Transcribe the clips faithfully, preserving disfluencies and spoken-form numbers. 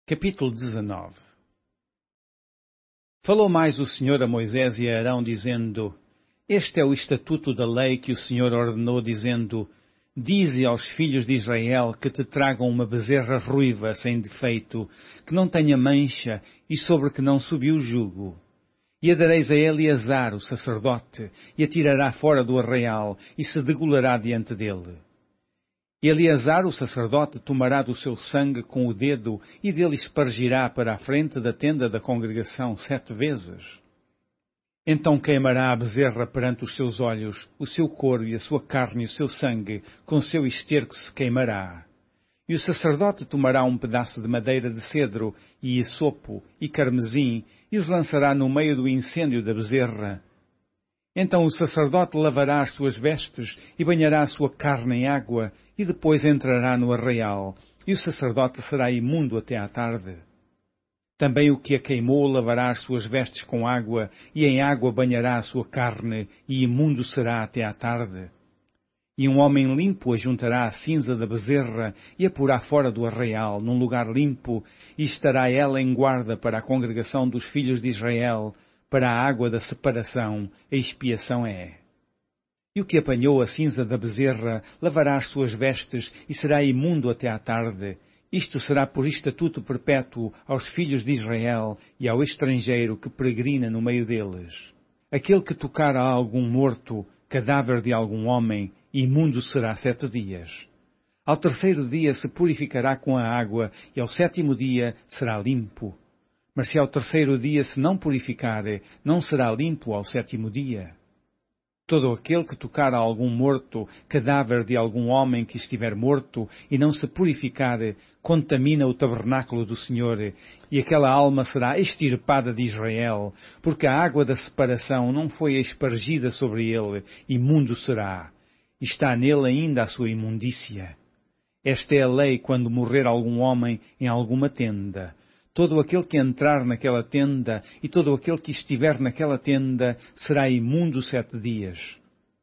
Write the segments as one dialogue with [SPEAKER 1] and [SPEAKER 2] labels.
[SPEAKER 1] Capítulo dezenove. Falou mais o Senhor a Moisés e a Arão, dizendo: Este é o estatuto da lei que o Senhor ordenou, dizendo: Dize aos filhos de Israel que te tragam uma bezerra ruiva, sem defeito, que não tenha mancha e sobre que não subiu jugo. E a dareis a Eleazar, o sacerdote, e a tirará fora do arraial, e se degolará diante dele. Eleazar, o sacerdote, tomará do seu sangue com o dedo e dele espargirá para a frente da tenda da congregação sete vezes. Então queimará a bezerra perante os seus olhos, o seu couro e a sua carne e o seu sangue, com o seu esterco se queimará. E o sacerdote tomará um pedaço de madeira de cedro, e hisopo, e carmesim, e os lançará no meio do incêndio da bezerra. Então o sacerdote lavará as suas vestes e banhará a sua carne em água, e depois entrará no arraial, e o sacerdote será imundo até à tarde. Também o que a queimou lavará as suas vestes com água, e em água banhará a sua carne, e imundo será até à tarde. E um homem limpo ajuntará a cinza da bezerra, e a porá fora do arraial, num lugar limpo, e estará ela em guarda para a congregação dos filhos de Israel, para a água da separação, a expiação é. E o que apanhou a cinza da bezerra lavará as suas vestes e será imundo até à tarde. Isto será por estatuto perpétuo aos filhos de Israel e ao estrangeiro que peregrina no meio deles. Aquele que tocar a algum morto, cadáver de algum homem, imundo será sete dias. Ao terceiro dia se purificará com a água e ao sétimo dia será limpo. Mas se ao terceiro dia se não purificar, não será limpo ao sétimo dia. Todo aquele que tocar a algum morto, cadáver de algum homem que estiver morto, e não se purificar, contamina o tabernáculo do Senhor, e aquela alma será extirpada de Israel, porque a água da separação não foi espargida sobre ele, imundo será. Está nele ainda a sua imundícia. Esta é a lei quando morrer algum homem em alguma tenda. Todo aquele que entrar naquela tenda e todo aquele que estiver naquela tenda será imundo sete dias.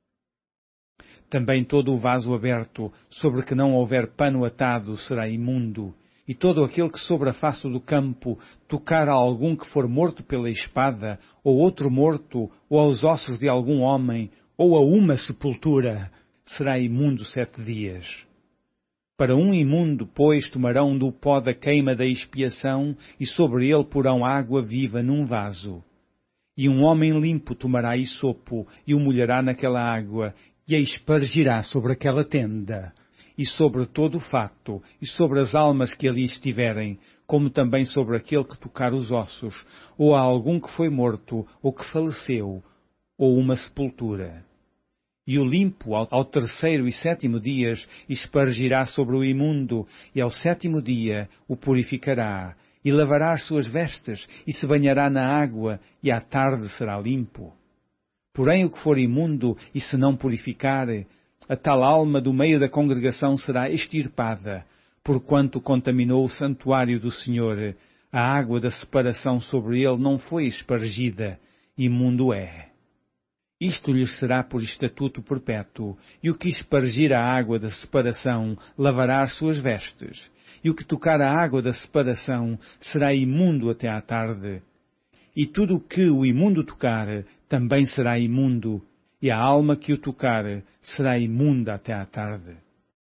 [SPEAKER 1] Também todo o vaso aberto, sobre que não houver pano atado, será imundo. E todo aquele que sobre a face do campo tocar a algum que for morto pela espada, ou outro morto, ou aos ossos de algum homem, ou a uma sepultura, será imundo sete dias. Para um imundo, pois, tomarão do pó da queima da expiação, e sobre ele porão água viva num vaso. E um homem limpo tomará hisopo, e o molhará naquela água, e a espargirá sobre aquela tenda, e sobre todo o fato, e sobre as almas que ali estiverem, como também sobre aquele que tocar os ossos, ou a algum que foi morto, ou que faleceu, ou uma sepultura. E o limpo, ao terceiro e sétimo dias, espargirá sobre o imundo, e ao sétimo dia o purificará, e lavará as suas vestes, e se banhará na água, e à tarde será limpo. Porém o que for imundo, e se não purificar, a tal alma do meio da congregação será extirpada, porquanto contaminou o santuário do Senhor, a água da separação sobre ele não foi espargida, imundo é. Isto lhes será por estatuto perpétuo, e o que espargir a água da separação lavará as suas vestes, e o que tocar a água da separação será imundo até à tarde. E tudo o que o imundo tocar também será imundo, e a alma que o tocar será imunda até à tarde.